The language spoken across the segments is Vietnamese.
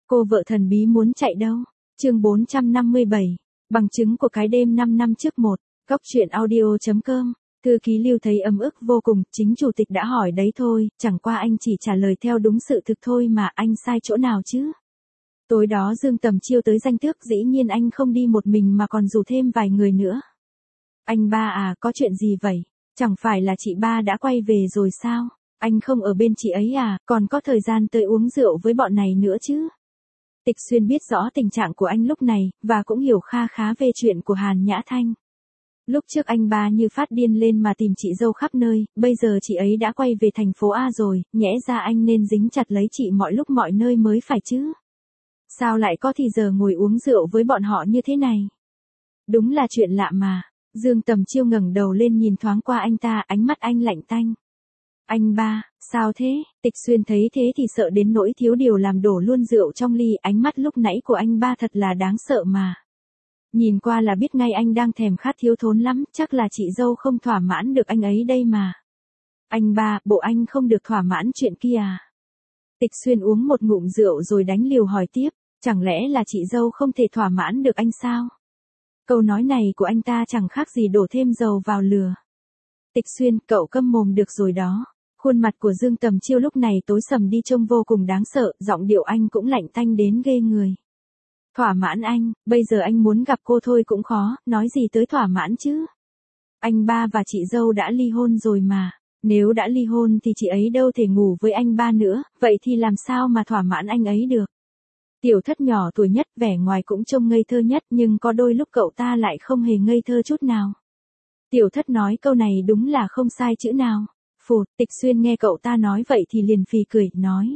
Cô vợ thần bí muốn chạy đâu? Chương 457. Bằng chứng của cái đêm 5 năm trước một. Góc truyện audio.com. Thư ký Lưu thấy ấm ức vô cùng, chính chủ tịch đã hỏi đấy thôi, chẳng qua anh chỉ trả lời theo đúng sự thực thôi mà, anh sai chỗ nào chứ? Tối đó Dương Tầm Chiêu tới danh tước, dĩ nhiên anh không đi một mình mà còn rủ thêm vài người nữa. Anh ba à, có chuyện gì vậy? Chẳng phải là chị ba đã quay về rồi sao? Anh không ở bên chị ấy à, còn có thời gian tới uống rượu với bọn này nữa chứ? Tịch Xuyên biết rõ tình trạng của anh lúc này, và cũng hiểu kha khá về chuyện của Hàn Nhã Thanh. Lúc trước anh ba như phát điên lên mà tìm chị dâu khắp nơi, bây giờ chị ấy đã quay về thành phố A rồi, nhẽ ra anh nên dính chặt lấy chị mọi lúc mọi nơi mới phải chứ. Sao lại có thì giờ ngồi uống rượu với bọn họ như thế này? Đúng là chuyện lạ mà. Dương Tầm Chiêu ngẩng đầu lên nhìn thoáng qua anh ta, ánh mắt anh lạnh tanh. Anh ba, sao thế? Tịch Xuyên thấy thế thì sợ đến nỗi thiếu điều làm đổ luôn rượu trong ly, ánh mắt lúc nãy của anh ba thật là đáng sợ mà. Nhìn qua là biết ngay anh đang thèm khát thiếu thốn lắm, chắc là chị dâu không thỏa mãn được anh ấy đây mà. Anh ba, bộ anh không được thỏa mãn chuyện kia à? Tịch Xuyên uống một ngụm rượu rồi đánh liều hỏi tiếp, chẳng lẽ là chị dâu không thể thỏa mãn được anh sao? Câu nói này của anh ta chẳng khác gì đổ thêm dầu vào lửa. Tịch Xuyên, cậu câm mồm được rồi đó. Khuôn mặt của Dương Tầm Chiêu lúc này tối sầm đi trông vô cùng đáng sợ, giọng điệu anh cũng lạnh tanh đến ghê người. Thỏa mãn anh, bây giờ anh muốn gặp cô thôi cũng khó, nói gì tới thỏa mãn chứ. Anh ba và chị dâu đã ly hôn rồi mà, nếu đã ly hôn thì chị ấy đâu thể ngủ với anh ba nữa, vậy thì làm sao mà thỏa mãn anh ấy được. Tiểu Thất nhỏ tuổi nhất, vẻ ngoài cũng trông ngây thơ nhất, nhưng có đôi lúc cậu ta lại không hề ngây thơ chút nào. Tiểu Thất nói câu này đúng là không sai chữ nào. Phụt, Tịch Xuyên nghe cậu ta nói vậy thì liền phì cười, nói.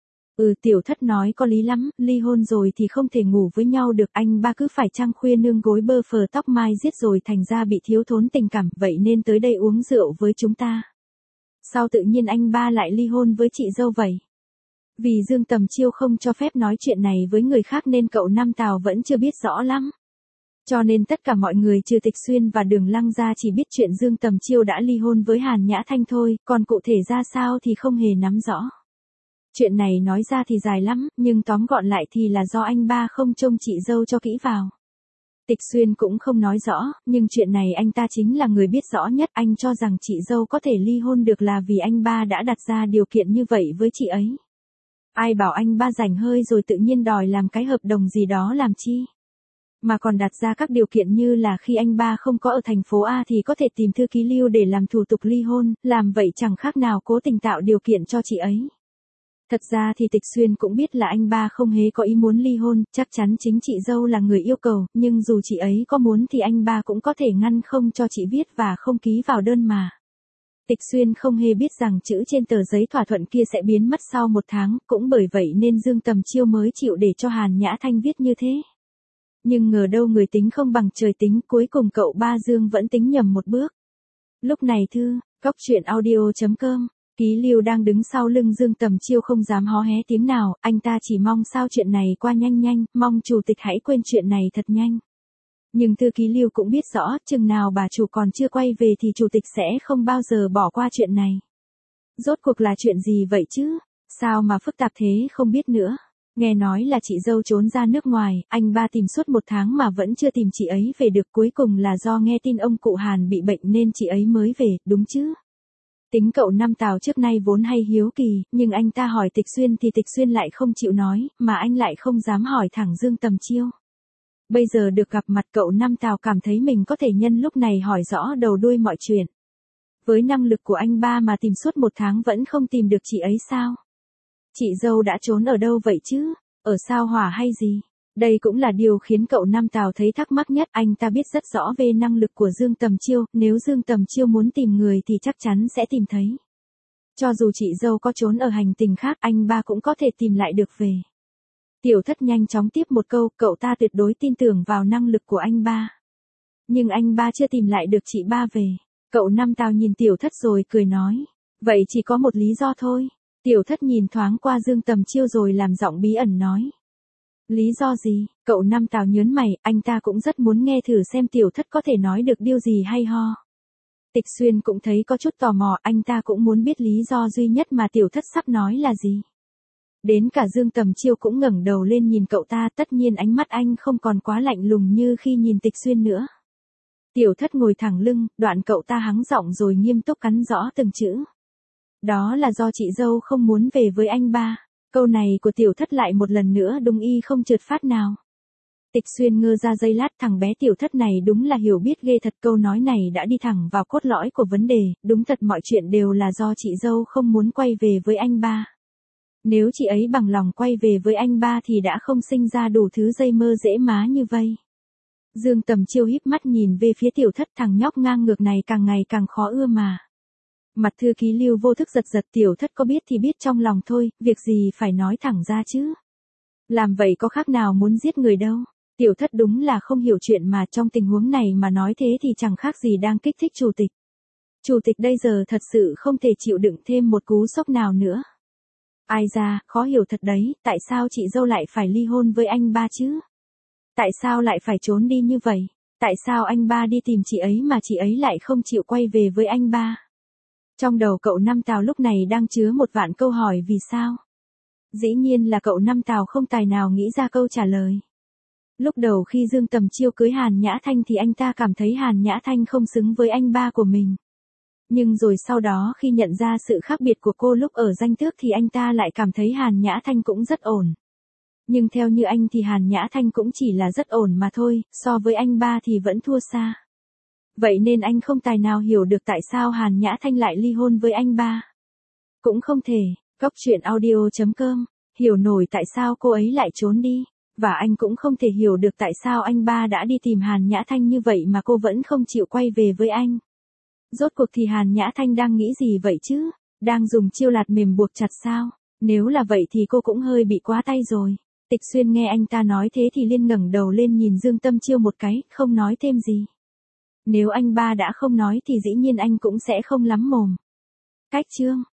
Tiểu Thất nói có lý lắm, ly hôn rồi thì không thể ngủ với nhau được, anh ba cứ phải trăng khuya nương gối bơ phờ tóc mai giết rồi thành ra bị thiếu thốn tình cảm, vậy nên tới đây uống rượu với chúng ta. Sao tự nhiên anh ba lại ly hôn với chị dâu vậy? Vì Dương Tầm Chiêu không cho phép nói chuyện này với người khác nên cậu Nam Tào vẫn chưa biết rõ lắm. Cho nên tất cả mọi người trừ Tịch Xuyên và Đường Lăng gia chỉ biết chuyện Dương Tầm Chiêu đã ly hôn với Hàn Nhã Thanh thôi, còn cụ thể ra sao thì không hề nắm rõ. Chuyện này nói ra thì dài lắm, nhưng tóm gọn lại thì là do anh ba không trông chị dâu cho kỹ vào. Tịch Xuyên cũng không nói rõ, nhưng chuyện này anh ta chính là người biết rõ nhất, anh cho rằng chị dâu có thể ly hôn được là vì anh ba đã đặt ra điều kiện như vậy với chị ấy. Ai bảo anh ba rảnh hơi rồi tự nhiên đòi làm cái hợp đồng gì đó làm chi. Mà còn đặt ra các điều kiện như là khi anh ba không có ở thành phố A thì có thể tìm thư ký Lưu để làm thủ tục ly hôn, làm vậy chẳng khác nào cố tình tạo điều kiện cho chị ấy. Thật ra thì Tịch Xuyên cũng biết là anh ba không hề có ý muốn ly hôn, chắc chắn chính chị dâu là người yêu cầu, nhưng dù chị ấy có muốn thì anh ba cũng có thể ngăn không cho chị viết và không ký vào đơn mà. Tịch Xuyên không hề biết rằng chữ trên tờ giấy thỏa thuận kia sẽ biến mất sau 1 tháng, cũng bởi vậy nên Dương Tầm Chiêu mới chịu để cho Hàn Nhã Thanh viết như thế. Nhưng ngờ đâu người tính không bằng trời tính, cuối cùng cậu ba Dương vẫn tính nhầm một bước. Lúc này góc truyện audio.com, Ký Lưu đang đứng sau lưng Dương Tầm Chiêu không dám hó hé tiếng nào, anh ta chỉ mong sao chuyện này qua nhanh nhanh, mong chủ tịch hãy quên chuyện này thật nhanh. Nhưng thư ký Lưu cũng biết rõ, chừng nào bà chủ còn chưa quay về thì chủ tịch sẽ không bao giờ bỏ qua chuyện này. Rốt cuộc là chuyện gì vậy chứ? Sao mà phức tạp thế không biết nữa. Nghe nói là chị dâu trốn ra nước ngoài, anh ba tìm suốt 1 tháng mà vẫn chưa tìm chị ấy về được, cuối cùng là do nghe tin ông cụ Hàn bị bệnh nên chị ấy mới về, đúng chứ? Tính cậu Nam Tào trước nay vốn hay hiếu kỳ, nhưng anh ta hỏi Tịch Xuyên thì Tịch Xuyên lại không chịu nói, mà anh lại không dám hỏi thẳng Dương Tầm Chiêu. Bây giờ được gặp mặt cậu Nam Tào cảm thấy mình có thể nhân lúc này hỏi rõ đầu đuôi mọi chuyện. Với năng lực của anh ba mà tìm suốt 1 tháng vẫn không tìm được chị ấy sao? Chị dâu đã trốn ở đâu vậy chứ? Ở sao Hỏa hay gì? Đây cũng là điều khiến cậu Nam Tào thấy thắc mắc nhất, anh ta biết rất rõ về năng lực của Dương Tầm Chiêu, nếu Dương Tầm Chiêu muốn tìm người thì chắc chắn sẽ tìm thấy. Cho dù chị dâu có trốn ở hành tinh khác, anh ba cũng có thể tìm lại được về. Tiểu Thất nhanh chóng tiếp một câu, cậu ta tuyệt đối tin tưởng vào năng lực của anh ba. Nhưng anh ba chưa tìm lại được chị ba về. Cậu Nam Tào nhìn Tiểu Thất rồi cười nói, vậy chỉ có một lý do thôi. Tiểu Thất nhìn thoáng qua Dương Tầm Chiêu rồi làm giọng bí ẩn nói. Lý do gì? Cậu Nam Tào nhớn mày, anh ta cũng rất muốn nghe thử xem Tiểu Thất có thể nói được điều gì hay ho. Tịch Xuyên cũng thấy có chút tò mò, anh ta cũng muốn biết lý do duy nhất mà Tiểu Thất sắp nói là gì. Đến cả Dương Tầm Chiêu cũng ngẩng đầu lên nhìn cậu ta, tất nhiên ánh mắt anh không còn quá lạnh lùng như khi nhìn Tịch Xuyên nữa. Tiểu Thất ngồi thẳng lưng, đoạn cậu ta hắng giọng rồi nghiêm túc cắn rõ từng chữ. Đó là do chị dâu không muốn về với anh ba. Câu này của Tiểu Thất lại một lần nữa đúng y không trượt phát nào. Tịch Xuyên ngơ ra giây lát, thằng bé Tiểu Thất này đúng là hiểu biết ghê thật, câu nói này đã đi thẳng vào cốt lõi của vấn đề, đúng thật mọi chuyện đều là do chị dâu không muốn quay về với anh ba. Nếu chị ấy bằng lòng quay về với anh ba thì đã không sinh ra đủ thứ dây mơ dễ má như vây. Dương Tầm Chiêu híp mắt nhìn về phía Tiểu Thất, thằng nhóc ngang ngược này càng ngày càng khó ưa mà. Mặt thư ký Lưu vô thức giật giật, Tiểu Thất có biết thì biết trong lòng thôi, việc gì phải nói thẳng ra chứ. Làm vậy có khác nào muốn giết người đâu. Tiểu Thất đúng là không hiểu chuyện mà, trong tình huống này mà nói thế thì chẳng khác gì đang kích thích chủ tịch. Chủ tịch bây giờ thật sự không thể chịu đựng thêm một cú sốc nào nữa. Ai ra, khó hiểu thật đấy, tại sao chị dâu lại phải ly hôn với anh ba chứ? Tại sao lại phải trốn đi như vậy? Tại sao anh ba đi tìm chị ấy mà chị ấy lại không chịu quay về với anh ba? Trong đầu cậu Năm Tào lúc này đang chứa một vạn câu hỏi vì sao? Dĩ nhiên là cậu Năm Tào không tài nào nghĩ ra câu trả lời. Lúc đầu khi Dương Tầm Chiêu cưới Hàn Nhã Thanh thì anh ta cảm thấy Hàn Nhã Thanh không xứng với anh ba của mình. Nhưng rồi sau đó khi nhận ra sự khác biệt của cô lúc ở danh tước thì anh ta lại cảm thấy Hàn Nhã Thanh cũng rất ổn. Nhưng theo như anh thì Hàn Nhã Thanh cũng chỉ là rất ổn mà thôi, so với anh ba thì vẫn thua xa. Vậy nên anh không tài nào hiểu được tại sao Hàn Nhã Thanh lại ly hôn với anh ba. Cũng không thể, Cóc Truyện Audio.com, hiểu nổi tại sao cô ấy lại trốn đi. Và anh cũng không thể hiểu được tại sao anh ba đã đi tìm Hàn Nhã Thanh như vậy mà cô vẫn không chịu quay về với anh. Rốt cuộc thì Hàn Nhã Thanh đang nghĩ gì vậy chứ? Đang dùng chiêu lạt mềm buộc chặt sao? Nếu là vậy thì cô cũng hơi bị quá tay rồi. Tịch Xuyên nghe anh ta nói thế thì liên ngẩng đầu lên nhìn Dương Tầm Chiêu một cái, không nói thêm gì. Nếu anh ba đã không nói thì dĩ nhiên anh cũng sẽ không lắm mồm. Cách chương